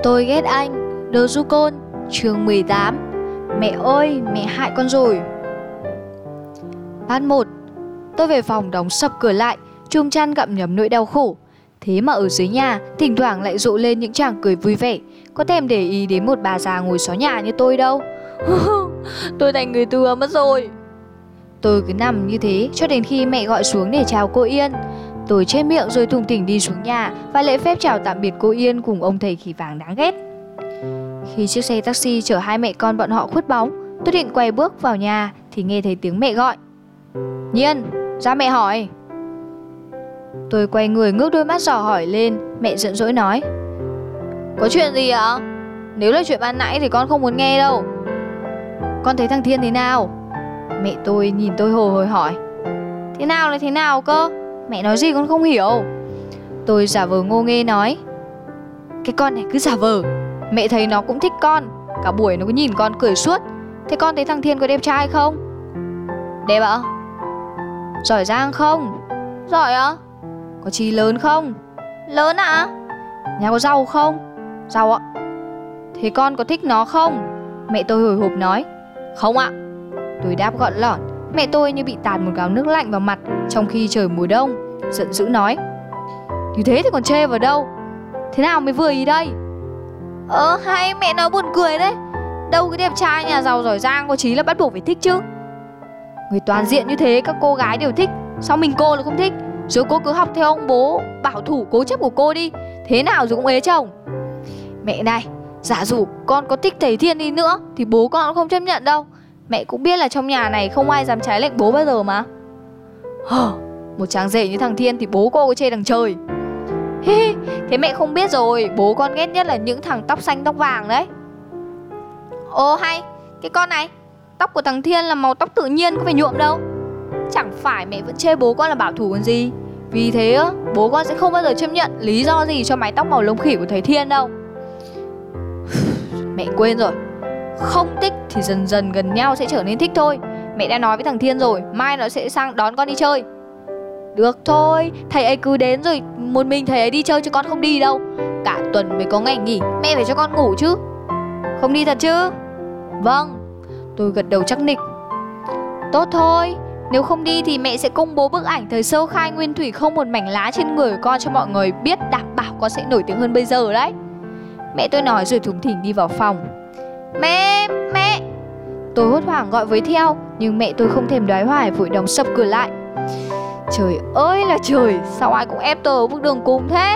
Tôi ghét anh, Dojukon, chương 18. Mẹ ơi, mẹ hại con rồi. Phát 1. Tôi về phòng đóng sập cửa lại, chum chăn gặm nhấm nỗi đau khổ. Thế mà ở dưới nhà, thỉnh thoảng lại rộ lên những chàng cười vui vẻ. Có thèm để ý đến một bà già ngồi xó nhà như tôi đâu. Tôi thành người thừa mất rồi. Tôi cứ nằm như thế cho đến khi mẹ gọi xuống để chào cô Yên. Tôi che miệng rồi thùng thỉnh đi xuống nhà và lễ phép chào tạm biệt cô Yên cùng ông thầy khỉ vàng đáng ghét. Khi chiếc xe taxi chở hai mẹ con bọn họ khuất bóng, tôi định quay bước vào nhà thì nghe thấy tiếng mẹ gọi. Nhiên, ra mẹ hỏi. Tôi quay người ngước đôi mắt dò hỏi lên. Mẹ giận dỗi nói: Có chuyện gì ạ? Nếu là chuyện ban nãy thì con không muốn nghe đâu. Con thấy thằng Thiên thế nào? Mẹ tôi nhìn tôi hồ hởi hỏi. Thế nào là thế nào cơ? Mẹ nói gì con không hiểu. Tôi giả vờ ngô nghê nói: Cái con này cứ giả vờ. Mẹ thấy nó cũng thích con. Cả buổi nó cứ nhìn con cười suốt. Thế con thấy thằng Thiên có đẹp trai không? Đẹp ạ. Giỏi giang không? Giỏi ạ. Có chí lớn không? Lớn ạ. Nhà có giàu không? Giàu ạ. Thế con có thích nó không? Mẹ tôi hồi hộp nói: Không ạ. Tôi đáp gọn lỏn. Mẹ tôi như bị tạt một gáo nước lạnh vào mặt trong khi trời mùa đông, giận dữ nói: Như thế thì còn chê vào đâu? Thế nào mới vừa ý đây? Hay mẹ nói buồn cười đấy. Đâu cái đẹp trai nhà giàu giỏi giang có chí là bắt buộc phải thích chứ. Người toàn diện như thế các cô gái đều thích, sao mình cô là không thích? Rồi cô cứ học theo ông bố bảo thủ cố chấp của cô đi. Thế nào rồi cũng ế chồng. Mẹ này, giả dụ con có thích thầy Thiên đi nữa thì bố con cũng không chấp nhận đâu. Mẹ cũng biết là trong nhà này không ai dám trái lệnh bố bao giờ mà. Một chàng rể như thằng Thiên thì bố cô có chê đằng trời. Thế mẹ không biết rồi, bố con ghét nhất là những thằng tóc xanh tóc vàng đấy. Hay, cái con này, tóc của thằng Thiên là màu tóc tự nhiên, có phải nhuộm đâu. Chẳng phải mẹ vẫn chê bố con là bảo thủ còn gì. Vì thế bố con sẽ không bao giờ chấp nhận lý do gì cho mái tóc màu lông khỉ của thầy Thiên đâu. Mẹ quên rồi. Không thích thì dần dần gần nhau sẽ trở nên thích thôi. Mẹ đã nói với thằng Thiên rồi, mai nó sẽ sang đón con đi chơi. Được thôi, thầy ấy cứ đến rồi một mình thầy ấy đi chơi chứ con không đi đâu. Cả tuần mới có ngày nghỉ, mẹ phải cho con ngủ chứ. Không đi thật chứ? Vâng. Tôi gật đầu chắc nịch. Tốt thôi, nếu không đi thì mẹ sẽ công bố bức ảnh thời sơ khai nguyên thủy không một mảnh lá trên người của con cho mọi người biết, đảm bảo con sẽ nổi tiếng hơn bây giờ đấy. Mẹ tôi nói rồi thùng thỉnh đi vào phòng. Mẹ. Tôi hốt hoảng gọi với theo, nhưng mẹ tôi không thèm đoái hoài vội đóng sập cửa lại. Trời ơi là trời, sao ai cũng ép tôi ở bước đường cùng thế?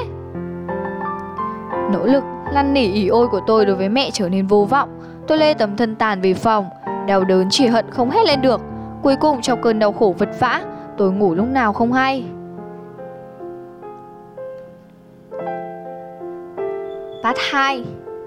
Nỗ lực năn nỉ ỉ ôi của tôi đối với mẹ trở nên vô vọng. Tôi lê tấm thân tàn về phòng, đau đớn chỉ hận không hét lên được. Cuối cùng trong cơn đau khổ vật vã, tôi ngủ lúc nào không hay. Part 2.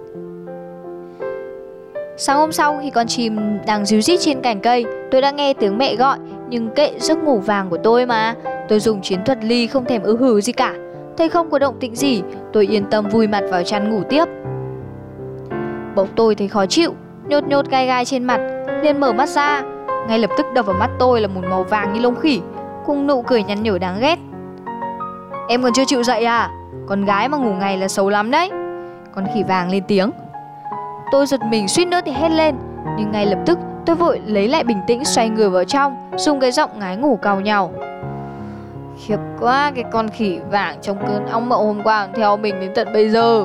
Sáng hôm sau khi con chim đang ríu rít trên cành cây, tôi đã nghe tiếng mẹ gọi. Nhưng kệ giấc ngủ vàng của tôi mà. Tôi dùng chiến thuật ly không thèm ư hừ gì cả. Thấy không có động tĩnh gì, tôi yên tâm vùi mặt vào chăn ngủ tiếp. Bỗng tôi thấy khó chịu, nhột gai gai trên mặt, liền mở mắt ra. Ngay lập tức đập vào mắt tôi là một màu vàng như lông khỉ, cùng nụ cười nhăn nhở đáng ghét. Em còn chưa chịu dậy à? Con gái mà ngủ ngày là xấu lắm đấy. Con khỉ vàng lên tiếng. Tôi giật mình suýt nữa thì hét lên, nhưng ngay lập tức tôi vội lấy lại bình tĩnh, xoay người vào trong, dùng cái giọng ngái ngủ càu nhàu. Khiếp quá, cái con khỉ vàng trong cơn ong mộng hôm qua còn theo mình đến tận bây giờ.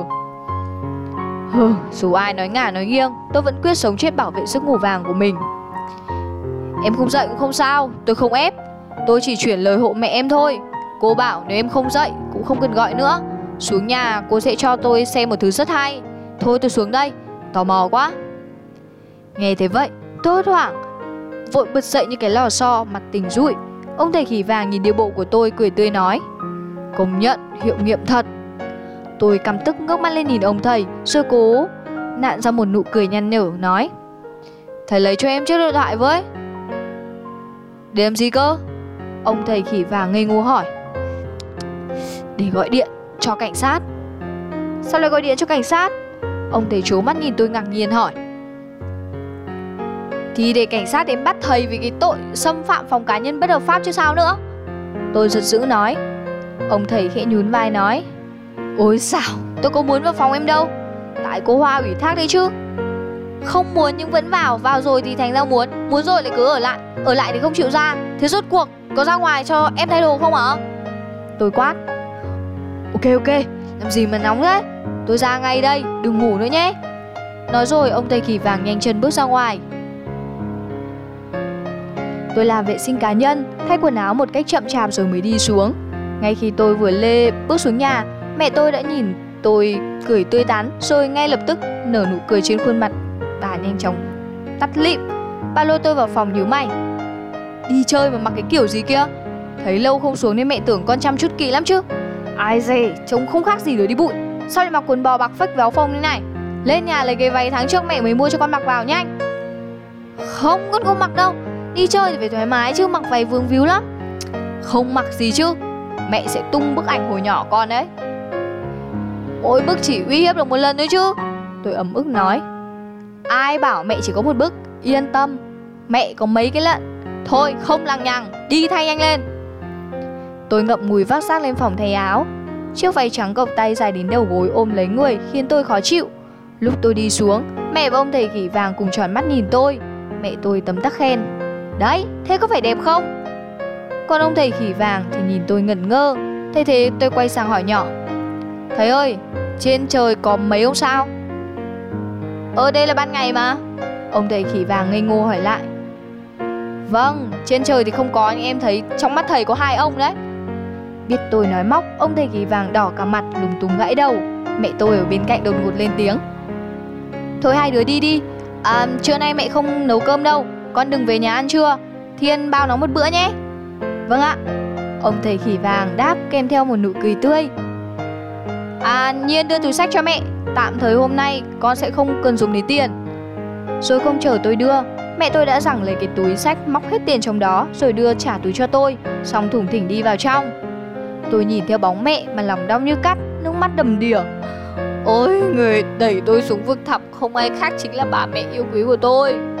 Dù ai nói ngả nói nghiêng, tôi vẫn quyết sống chết bảo vệ giấc ngủ vàng của mình. Em không dậy cũng không sao, tôi không ép. Tôi chỉ chuyển lời hộ mẹ em thôi. Cô bảo nếu em không dậy cũng không cần gọi nữa. Xuống nhà cô sẽ cho tôi xem một thứ rất hay. Thôi tôi xuống đây, tò mò quá. Nghe thế vậy, tôi hốt hoảng, vội bật dậy như cái lò xo, mặt tỉnh rụi. Ông thầy khỉ vàng nhìn điệu bộ của tôi cười tươi nói: Công nhận hiệu nghiệm thật. Tôi căm tức ngước mắt lên nhìn ông thầy, rồi cố nặn ra một nụ cười nhăn nhở nói: Thầy lấy cho em chiếc điện thoại với. Để làm gì cơ? Ông thầy khỉ vàng ngây ngô hỏi. Để gọi điện cho cảnh sát. Sao lại gọi điện cho cảnh sát? Ông thầy trố mắt nhìn tôi ngạc nhiên hỏi. Thì để cảnh sát đến bắt thầy vì cái tội xâm phạm phòng cá nhân bất hợp pháp chứ sao nữa. Tôi giật dữ nói. Ông thầy khẽ nhún vai nói: Ôi sao, tôi có muốn vào phòng em đâu. Tại phải cô Hoa ủy thác đấy chứ. Không muốn nhưng vẫn vào rồi thì thành ra muốn rồi lại cứ ở lại thì không chịu ra. Thế rốt cuộc có ra ngoài cho em thay đồ không hả? Tôi quát. Ok, làm gì mà nóng thế, tôi ra ngay đây, đừng ngủ nữa nhé. Nói rồi ông thầy khỉ vàng nhanh chân bước ra ngoài. Tôi làm vệ sinh cá nhân, thay quần áo một cách chậm chạp rồi mới đi xuống. Ngay khi tôi vừa bước xuống nhà, mẹ tôi đã nhìn tôi cười tươi tắn, rồi ngay lập tức nở nụ cười trên khuôn mặt. Bà nhanh chóng tắt lịm. Bà lôi tôi vào phòng nhíu mày. Đi chơi mà mặc cái kiểu gì kia? Thấy lâu không xuống nên mẹ tưởng con chăm chút kỹ lắm chứ. Ai dè, trông không khác gì đứa đi bụi. Sao lại mặc quần bò bạc phách véo phông như này? Lên nhà lấy cái váy tháng trước mẹ mới mua cho con mặc vào nhanh. Không, con không mặc đâu. Đi chơi thì phải thoải mái chứ, mặc váy vướng víu lắm. Không mặc gì chứ, mẹ sẽ tung bức ảnh hồi nhỏ con đấy. Mỗi bức chỉ uy hiếp được một lần thôi chứ. Tôi ấm ức nói. Ai bảo mẹ chỉ có một bức, yên tâm, mẹ có mấy cái lận. Thôi không lằng nhằng, đi thay nhanh lên. Tôi ngậm ngùi vác xác lên phòng thay áo. Chiếc váy trắng cộc tay dài đến đầu gối ôm lấy người khiến tôi khó chịu. Lúc tôi đi xuống, mẹ và ông thầy khỉ vàng cùng tròn mắt nhìn tôi. Mẹ tôi tấm tắc khen. Đấy, thế có phải đẹp không? Còn ông thầy khỉ vàng thì nhìn tôi ngẩn ngơ. Thế tôi quay sang hỏi nhỏ. Thầy ơi, trên trời có mấy ông sao? Đây là ban ngày mà. Ông thầy khỉ vàng ngây ngô hỏi lại. Vâng, trên trời thì không có, nhưng em thấy trong mắt thầy có 2 ông đấy. Biết tôi nói móc, ông thầy khỉ vàng đỏ cả mặt lúng túng gãi đầu. Mẹ tôi ở bên cạnh đột ngột lên tiếng. Thôi hai đứa đi. Trưa nay mẹ không nấu cơm đâu, con đừng về nhà ăn trưa, Thiên bao nó một bữa nhé. Vâng ạ. Ông thầy khỉ vàng đáp kèm theo một nụ cười tươi. Nhiên đưa túi xách cho mẹ, tạm thời hôm nay con sẽ không cần dùng đến tiền. Rồi không chờ tôi đưa, mẹ tôi đã giằng lấy cái túi xách móc hết tiền trong đó rồi đưa trả túi cho tôi, xong thủng thỉnh đi vào trong. Tôi nhìn theo bóng mẹ mà lòng đau như cắt, nước mắt đầm đìa. Ôi, người đẩy tôi xuống vực thẳm không ai khác chính là bà mẹ yêu quý của tôi.